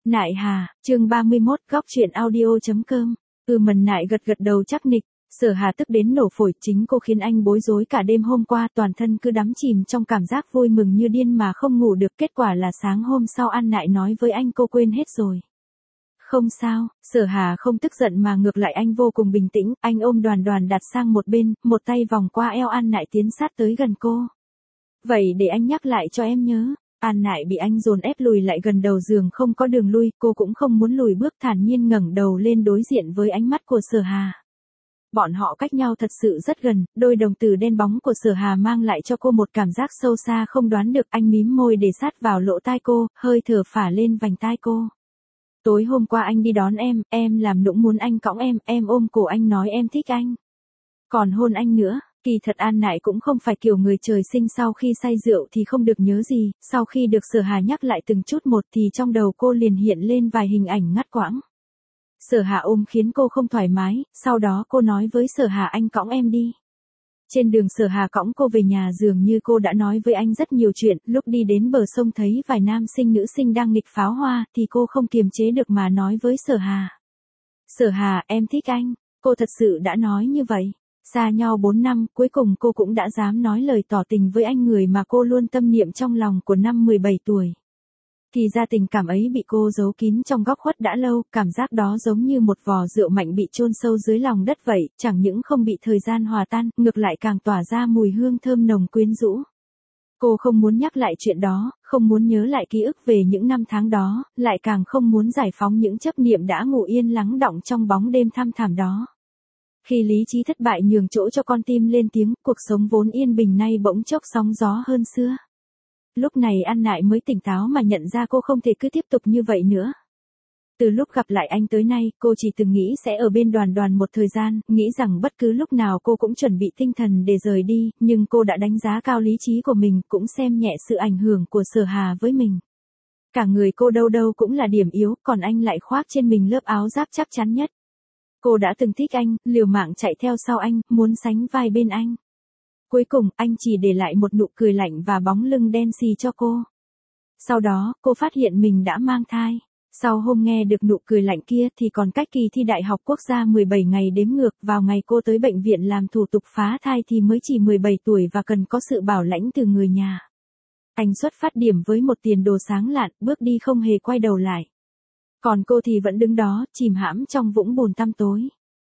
Nại Hà, chương 31, góc chuyện audio.com. Mần Nại gật gật đầu chắc nịch. Sở Hà tức đến nổ phổi, chính cô khiến anh bối rối cả đêm hôm qua, toàn thân cứ đắm chìm trong cảm giác vui mừng như điên mà không ngủ được. Kết quả là sáng hôm sau An Nại nói với anh cô quên hết rồi. Không sao, Sở Hà không tức giận mà ngược lại anh vô cùng bình tĩnh, anh ôm Đoàn Đoàn đặt sang một bên, một tay vòng qua eo An Nại tiến sát tới gần cô. Vậy để anh nhắc lại cho em nhớ. An Nại bị anh dồn ép lùi lại gần đầu giường, không có đường lui, cô cũng không muốn lùi bước, thản nhiên ngẩng đầu lên đối diện với ánh mắt của Sở Hà. Bọn họ cách nhau thật sự rất gần, đôi đồng tử đen bóng của Sở Hà mang lại cho cô một cảm giác sâu xa không đoán được. Anh mím môi để sát vào lỗ tai cô, hơi thở phả lên vành tai cô. Tối hôm qua anh đi đón em làm nũng muốn anh cõng em ôm cổ anh nói em thích anh. Còn hôn anh nữa. Kỳ thật An Nại cũng không phải kiểu người trời sinh sau khi say rượu thì không được nhớ gì, sau khi được Sở Hà nhắc lại từng chút một thì trong đầu cô liền hiện lên vài hình ảnh ngắt quãng. Sở Hà ôm khiến cô không thoải mái, sau đó cô nói với Sở Hà anh cõng em đi. Trên đường Sở Hà cõng cô về nhà, dường như cô đã nói với anh rất nhiều chuyện, lúc đi đến bờ sông thấy vài nam sinh nữ sinh đang nghịch pháo hoa thì cô không kiềm chế được mà nói với Sở Hà. Sở Hà, em thích anh, cô thật sự đã nói như vậy. Xa nhau 4 năm, cuối cùng cô cũng đã dám nói lời tỏ tình với anh, người mà cô luôn tâm niệm trong lòng của năm 17 tuổi. Thì ra tình cảm ấy bị cô giấu kín trong góc khuất đã lâu, cảm giác đó giống như một vò rượu mạnh bị chôn sâu dưới lòng đất vậy, chẳng những không bị thời gian hòa tan, ngược lại càng tỏa ra mùi hương thơm nồng quyến rũ. Cô không muốn nhắc lại chuyện đó, không muốn nhớ lại ký ức về những năm tháng đó, lại càng không muốn giải phóng những chấp niệm đã ngủ yên lắng đọng trong bóng đêm thăm thẳm đó. Khi lý trí thất bại nhường chỗ cho con tim lên tiếng, cuộc sống vốn yên bình nay bỗng chốc sóng gió hơn xưa. Lúc này An Nại mới tỉnh táo mà nhận ra cô không thể cứ tiếp tục như vậy nữa. Từ lúc gặp lại anh tới nay, cô chỉ từng nghĩ sẽ ở bên Đoàn Đoàn một thời gian, nghĩ rằng bất cứ lúc nào cô cũng chuẩn bị tinh thần để rời đi, nhưng cô đã đánh giá cao lý trí của mình, cũng xem nhẹ sự ảnh hưởng của Sở Hà với mình. Cả người cô đâu đâu cũng là điểm yếu, còn anh lại khoác trên mình lớp áo giáp chắc chắn nhất. Cô đã từng thích anh, liều mạng chạy theo sau anh, muốn sánh vai bên anh. Cuối cùng, anh chỉ để lại một nụ cười lạnh và bóng lưng đen xì cho cô. Sau đó, cô phát hiện mình đã mang thai. Sau hôm nghe được nụ cười lạnh kia thì còn cách kỳ thi Đại học Quốc gia 17 ngày đếm ngược, vào ngày cô tới bệnh viện làm thủ tục phá thai thì mới chỉ 17 tuổi và cần có sự bảo lãnh từ người nhà. Anh xuất phát điểm với một tiền đồ sáng lạn, bước đi không hề quay đầu lại. Còn cô thì vẫn đứng đó, chìm hãm trong vũng bùn tăm tối.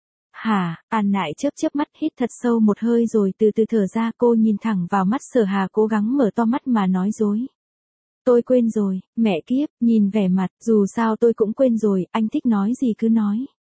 Hà, An Nại chớp mắt, hít thật sâu một hơi rồi từ từ thở ra. Cô nhìn thẳng vào mắt Sở Hà, cố gắng mở to mắt mà nói dối. Tôi quên rồi, mẹ kiếp, nhìn vẻ mặt, dù sao tôi cũng quên rồi, anh thích nói gì cứ nói.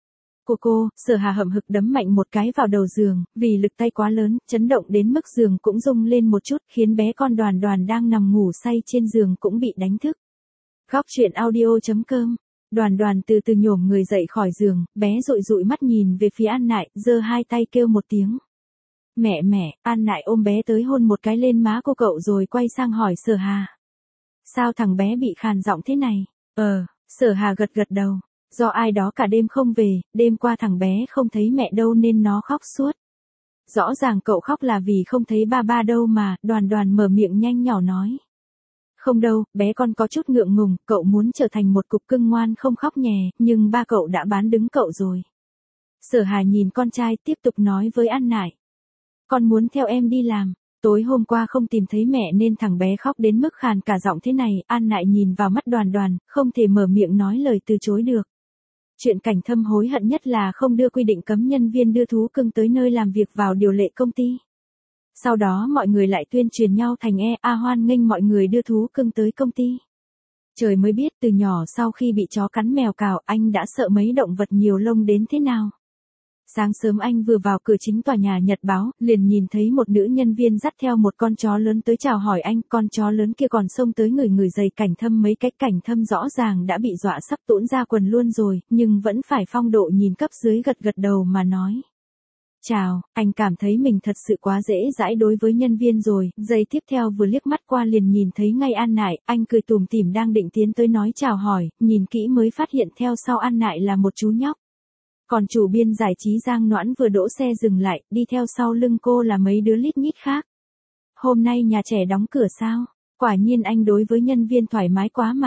Cô, Sở Hà hậm hực đấm mạnh một cái vào đầu giường, vì lực tay quá lớn, chấn động đến mức giường cũng rung lên một chút, khiến bé con Đoàn Đoàn đang nằm ngủ say trên giường cũng bị đánh thức. Góc chuyện audio.com. Đoàn Đoàn từ từ nhổm người dậy khỏi giường, bé dụi dụi mắt nhìn về phía An Nại, giơ hai tay kêu một tiếng. Mẹ, An Nại ôm bé tới hôn một cái lên má cô cậu rồi quay sang hỏi Sở Hà. Sao thằng bé bị khàn giọng thế này? Sở Hà gật đầu. Do ai đó cả đêm không về, đêm qua thằng bé không thấy mẹ đâu nên nó khóc suốt. Rõ ràng cậu khóc là vì không thấy ba đâu mà, Đoàn Đoàn mở miệng nhanh nhỏ nói. Không đâu, bé con có chút ngượng ngùng, cậu muốn trở thành một cục cưng ngoan không khóc nhè, nhưng ba cậu đã bán đứng cậu rồi. Sở Hà nhìn con trai tiếp tục nói với An Nại. Con muốn theo em đi làm, tối hôm qua không tìm thấy mẹ nên thằng bé khóc đến mức khàn cả giọng thế này. An Nại nhìn vào mắt Đoàn Đoàn, không thể mở miệng nói lời từ chối được. Chuyện Cảnh Thâm hối hận nhất là không đưa quy định cấm nhân viên đưa thú cưng tới nơi làm việc vào điều lệ công ty. Sau đó mọi người lại tuyên truyền nhau thành hoan nghênh mọi người đưa thú cưng tới công ty. Trời mới biết từ nhỏ sau khi bị chó cắn mèo cào anh đã sợ mấy động vật nhiều lông đến thế nào. Sáng sớm anh vừa vào cửa chính tòa nhà Nhật Báo, liền nhìn thấy một nữ nhân viên dắt theo một con chó lớn tới chào hỏi anh, con chó lớn kia còn xông tới người giày Cảnh Thâm mấy cái. Cảnh Thâm rõ ràng đã bị dọa sắp tũn ra quần luôn rồi, nhưng vẫn phải phong độ nhìn cấp dưới gật đầu mà nói. Chào, anh cảm thấy mình thật sự quá dễ dãi đối với nhân viên rồi, giây tiếp theo vừa liếc mắt qua liền nhìn thấy ngay An Nại, anh cười tủm tỉm đang định tiến tới nói chào hỏi, nhìn kỹ mới phát hiện theo sau An Nại là một chú nhóc. Còn chủ biên giải trí Giang Noãn vừa đỗ xe dừng lại, đi theo sau lưng cô là mấy đứa lít nhít khác. Hôm nay nhà trẻ đóng cửa sao? Quả nhiên anh đối với nhân viên thoải mái quá mà.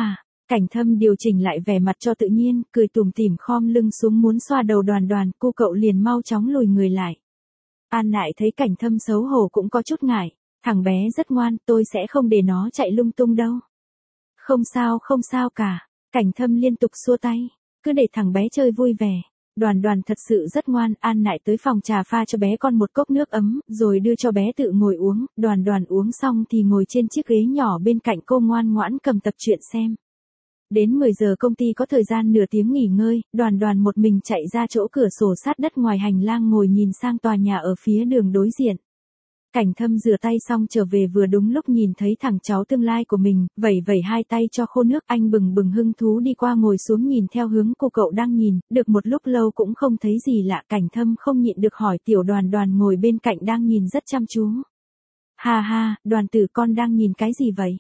Cảnh Thâm điều chỉnh lại vẻ mặt cho tự nhiên, cười tủm tỉm khom lưng xuống muốn xoa đầu Đoàn Đoàn, cô cậu liền mau chóng lùi người lại. An Nại thấy Cảnh Thâm xấu hổ cũng có chút ngại, thằng bé rất ngoan, tôi sẽ không để nó chạy lung tung đâu. Không sao cả, Cảnh Thâm liên tục xua tay, cứ để thằng bé chơi vui vẻ. Đoàn Đoàn thật sự rất ngoan, An Nại tới phòng trà pha cho bé con một cốc nước ấm, rồi đưa cho bé tự ngồi uống, Đoàn Đoàn uống xong thì ngồi trên chiếc ghế nhỏ bên cạnh cô ngoan ngoãn cầm tập truyện xem. Đến 10 giờ công ty có thời gian nửa tiếng nghỉ ngơi, Đoàn Đoàn một mình chạy ra chỗ cửa sổ sát đất ngoài hành lang ngồi nhìn sang tòa nhà ở phía đường đối diện. Cảnh Thâm rửa tay xong trở về vừa đúng lúc nhìn thấy thằng cháu tương lai của mình, vẩy vẩy hai tay cho khô nước, anh bừng bừng hưng thú đi qua ngồi xuống nhìn theo hướng cô cậu đang nhìn, được một lúc lâu cũng không thấy gì lạ, Cảnh Thâm không nhịn được hỏi tiểu Đoàn Đoàn ngồi bên cạnh đang nhìn rất chăm chú. Ha ha, Đoàn tử con đang nhìn cái gì vậy?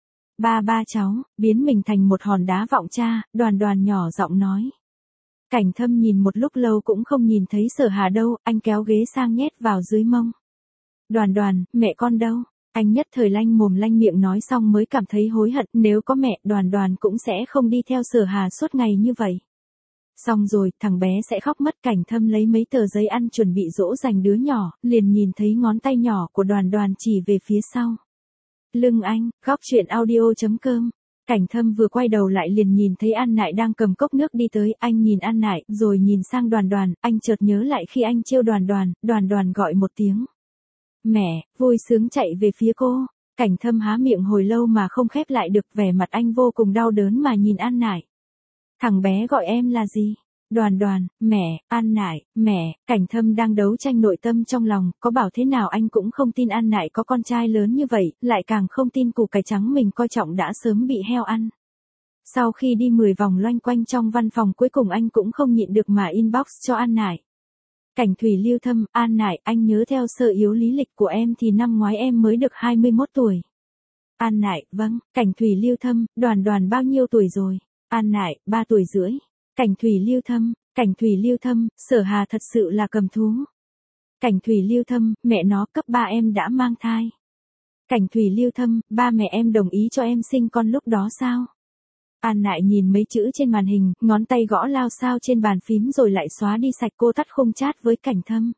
Ba cháu, biến mình thành một hòn đá vọng cha, Đoàn Đoàn nhỏ giọng nói. Cảnh Thâm nhìn một lúc lâu cũng không nhìn thấy Sở Hà đâu, anh kéo ghế sang nhét vào dưới mông. Đoàn Đoàn, mẹ con đâu? Anh nhất thời lanh mồm lanh miệng nói xong mới cảm thấy hối hận, nếu có mẹ, Đoàn Đoàn cũng sẽ không đi theo Sở Hà suốt ngày như vậy. Xong rồi, thằng bé sẽ khóc mất. Cảnh Thâm lấy mấy tờ giấy ăn chuẩn bị dỗ dành đứa nhỏ, liền nhìn thấy ngón tay nhỏ của Đoàn Đoàn chỉ về phía sau. Lưng anh, góc truyện audio.com. Cảnh Thâm vừa quay đầu lại liền nhìn thấy An Nại đang cầm cốc nước đi tới, anh nhìn An Nại, rồi nhìn sang Đoàn Đoàn, anh chợt nhớ lại khi anh trêu Đoàn Đoàn, Đoàn Đoàn gọi một tiếng. Mẹ, vui sướng chạy về phía cô. Cảnh Thâm há miệng hồi lâu mà không khép lại được, vẻ mặt anh vô cùng đau đớn mà nhìn An Nại. Thằng bé gọi em là gì? Đoàn Đoàn, mẹ, An Nại, mẹ. Cảnh Thâm đang đấu tranh nội tâm trong lòng, có bảo thế nào anh cũng không tin An Nại có con trai lớn như vậy, lại càng không tin củ cải trắng mình coi trọng đã sớm bị heo ăn. Sau khi đi 10 vòng loanh quanh trong văn phòng cuối cùng anh cũng không nhịn được mà inbox cho An Nại. Cảnh Thủy Lưu Thâm, An Nại, anh nhớ theo sơ yếu lý lịch của em thì năm ngoái em mới được 21 tuổi. An Nại, vâng. Cảnh Thủy Lưu Thâm, Đoàn Đoàn bao nhiêu tuổi rồi? An Nại, 3 tuổi rưỡi. Cảnh Thủy Lưu Thâm, Sở Hà thật sự là cầm thú. Cảnh Thủy Lưu Thâm, mẹ nó, cấp 3 em đã mang thai. Cảnh Thủy Lưu Thâm, ba mẹ em đồng ý cho em sinh con lúc đó sao? An Nại nhìn mấy chữ trên màn hình, ngón tay gõ lao sao trên bàn phím rồi lại xóa đi sạch. Cô tắt khung chat với Cảnh Thâm.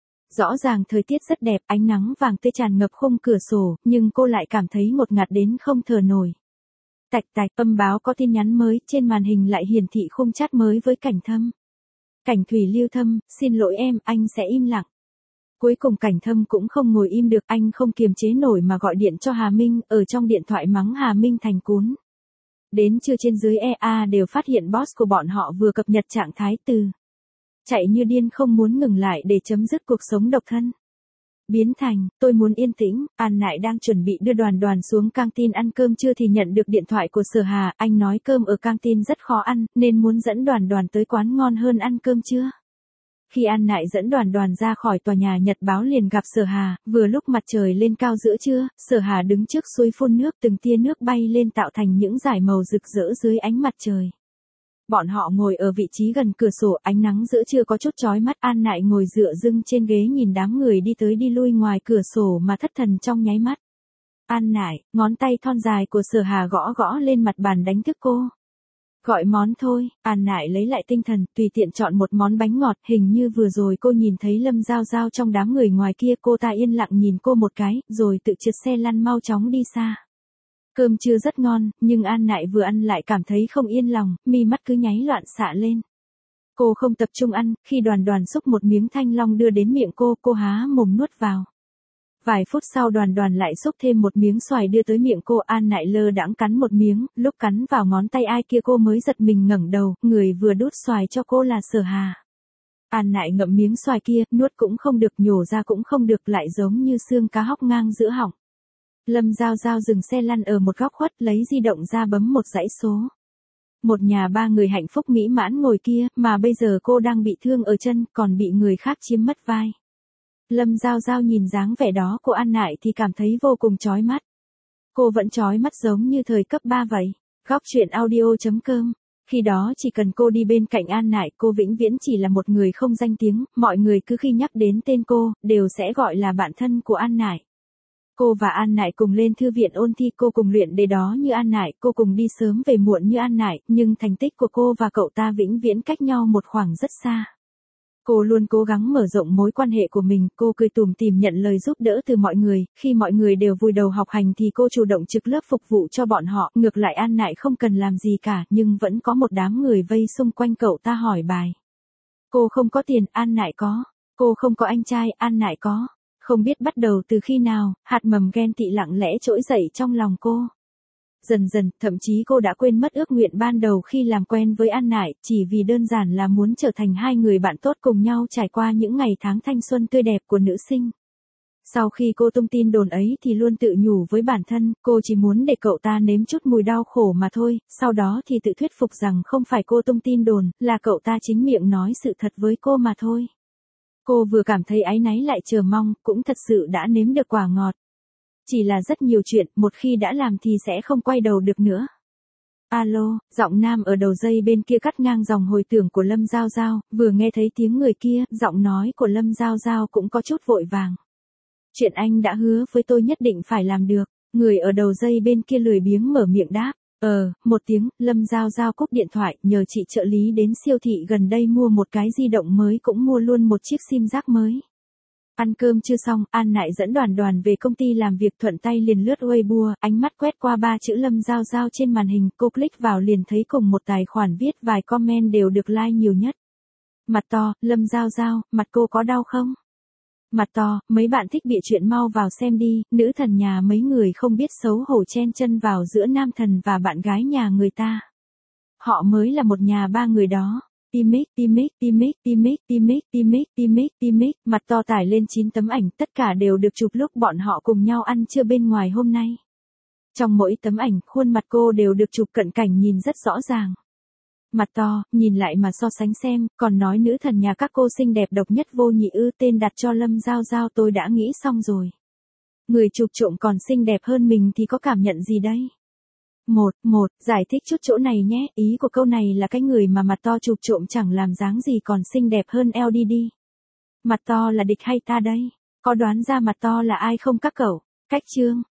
Rõ ràng thời tiết rất đẹp, ánh nắng vàng tươi tràn ngập khung cửa sổ, nhưng cô lại cảm thấy ngột ngạt đến không thở nổi. Tạch tạch, âm báo có tin nhắn mới, trên màn hình lại hiển thị khung chat mới với Cảnh Thâm. Cảnh Thủy Lưu Thâm, xin lỗi em, anh sẽ im lặng. Cuối cùng Cảnh Thâm cũng không ngồi im được, anh không kiềm chế nổi mà gọi điện cho Hà Minh, ở trong điện thoại mắng Hà Minh thành cún. Đến trưa trên dưới EA đều phát hiện boss của bọn họ vừa cập nhật trạng thái từ chạy như điên không muốn ngừng lại để chấm dứt cuộc sống độc thân. Biến thành, tôi muốn yên tĩnh. An Nại đang chuẩn bị đưa Đoàn Đoàn xuống căng tin ăn cơm trưa thì nhận được điện thoại của Sở Hà, anh nói cơm ở căng tin rất khó ăn, nên muốn dẫn Đoàn Đoàn tới quán ngon hơn ăn cơm trưa. Khi An Nại dẫn Đoàn Đoàn ra khỏi tòa nhà Nhật Báo liền gặp Sở Hà, vừa lúc mặt trời lên cao giữa trưa, Sở Hà đứng trước suối phun nước, từng tia nước bay lên tạo thành những dải màu rực rỡ dưới ánh mặt trời. Bọn họ ngồi ở vị trí gần cửa sổ, ánh nắng giữa trưa có chút chói mắt. An Nại ngồi dựa lưng trên ghế nhìn đám người đi tới đi lui ngoài cửa sổ mà thất thần trong nháy mắt. An Nại, ngón tay thon dài của Sở Hà gõ gõ lên mặt bàn đánh thức cô. Gọi món thôi. An Nại lấy lại tinh thần, tùy tiện chọn một món bánh ngọt, hình như vừa rồi cô nhìn thấy Lâm Giao Giao trong đám người ngoài kia, cô ta yên lặng nhìn cô một cái, rồi tự trượt xe lăn mau chóng đi xa. Cơm trưa rất ngon, nhưng An Nại vừa ăn lại cảm thấy không yên lòng, mi mắt cứ nháy loạn xạ lên. Cô không tập trung ăn, khi Đoàn Đoàn xúc một miếng thanh long đưa đến miệng cô há mồm nuốt vào. Vài phút sau Đoàn Đoàn lại xúc thêm một miếng xoài đưa tới miệng cô. An Nại lơ đãng cắn một miếng, lúc cắn vào ngón tay ai kia cô mới giật mình ngẩng đầu, người vừa đút xoài cho cô là Sở Hà. An Nại ngậm miếng xoài kia, nuốt cũng không được, nhổ ra cũng không được, lại giống như xương cá hóc ngang giữa họng. Lâm Giao Giao dừng xe lăn ở một góc khuất, lấy di động ra bấm một dãy số. Một nhà ba người hạnh phúc mỹ mãn ngồi kia, mà bây giờ cô đang bị thương ở chân, còn bị người khác chiếm mất vai. Lâm Giao Giao nhìn dáng vẻ đó của An Nại thì cảm thấy vô cùng chói mắt. Cô vẫn chói mắt giống như thời cấp 3 vậy. Góc truyện audio.com. Khi đó chỉ cần cô đi bên cạnh An Nại, cô vĩnh viễn chỉ là một người không danh tiếng, mọi người cứ khi nhắc đến tên cô, đều sẽ gọi là bạn thân của An Nại. Cô và An Nại cùng lên thư viện ôn thi, cô cùng luyện đề đó như An Nại, cô cùng đi sớm về muộn như An Nại, nhưng thành tích của cô và cậu ta vĩnh viễn cách nhau một khoảng rất xa. Cô luôn cố gắng mở rộng mối quan hệ của mình, cô cười tủm tỉm nhận lời giúp đỡ từ mọi người, khi mọi người đều vùi đầu học hành thì cô chủ động trực lớp phục vụ cho bọn họ, ngược lại An Nại không cần làm gì cả, nhưng vẫn có một đám người vây xung quanh cậu ta hỏi bài. Cô không có tiền, An Nại có. Cô không có anh trai, An Nại có. Không biết bắt đầu từ khi nào, hạt mầm ghen tị lặng lẽ trỗi dậy trong lòng cô. Dần dần, thậm chí cô đã quên mất ước nguyện ban đầu khi làm quen với An Nại, chỉ vì đơn giản là muốn trở thành hai người bạn tốt cùng nhau trải qua những ngày tháng thanh xuân tươi đẹp của nữ sinh. Sau khi cô tung tin đồn ấy thì luôn tự nhủ với bản thân, cô chỉ muốn để cậu ta nếm chút mùi đau khổ mà thôi, sau đó thì tự thuyết phục rằng không phải cô tung tin đồn, là cậu ta chính miệng nói sự thật với cô mà thôi. Cô vừa cảm thấy áy náy lại chờ mong, cũng thật sự đã nếm được quả ngọt. Chỉ là rất nhiều chuyện, một khi đã làm thì sẽ không quay đầu được nữa. Alo, giọng nam ở đầu dây bên kia cắt ngang dòng hồi tưởng của Lâm Giao Giao, vừa nghe thấy tiếng người kia, giọng nói của Lâm Giao Giao cũng có chút vội vàng. Chuyện anh đã hứa với tôi nhất định phải làm được, người ở đầu dây bên kia lười biếng mở miệng đáp. Một tiếng, Lâm Giao Giao cúp điện thoại, nhờ chị trợ lý đến siêu thị gần đây mua một cái di động mới, cũng mua luôn một chiếc sim giác mới. Ăn cơm chưa xong, An Nại dẫn Đoàn về công ty làm việc, thuận tay liền lướt Weibo, ánh mắt quét qua 3 chữ Lâm Giao Giao trên màn hình, cô click vào liền thấy cùng một tài khoản viết vài comment đều được like nhiều nhất. Mặt to, Lâm Giao Giao, mặt cô có đau không? Mặt to, mấy bạn thích bịa chuyện mau vào xem đi, nữ thần nhà mấy người không biết xấu hổ chen chân vào giữa nam thần và bạn gái nhà người ta. Họ mới là một nhà ba người đó. Timic, mặt to tải lên 9 tấm ảnh, tất cả đều được chụp lúc bọn họ cùng nhau ăn trưa bên ngoài hôm nay. Trong mỗi tấm ảnh, khuôn mặt cô đều được chụp cận cảnh nhìn rất rõ ràng. Mặt to, nhìn lại mà so sánh xem, còn nói nữ thần nhà các cô xinh đẹp độc nhất vô nhị ư, tên đặt cho Lâm Giao Giao tôi đã nghĩ xong rồi. Người chụp trộm còn xinh đẹp hơn mình thì có cảm nhận gì đây? Giải thích chút chỗ này nhé, ý của câu này là cái người mà mặt to chụp trộm chẳng làm dáng gì còn xinh đẹp hơn LDD. Mặt to là địch hay ta đây? Có đoán ra mặt to là ai không các cậu? Cách chương.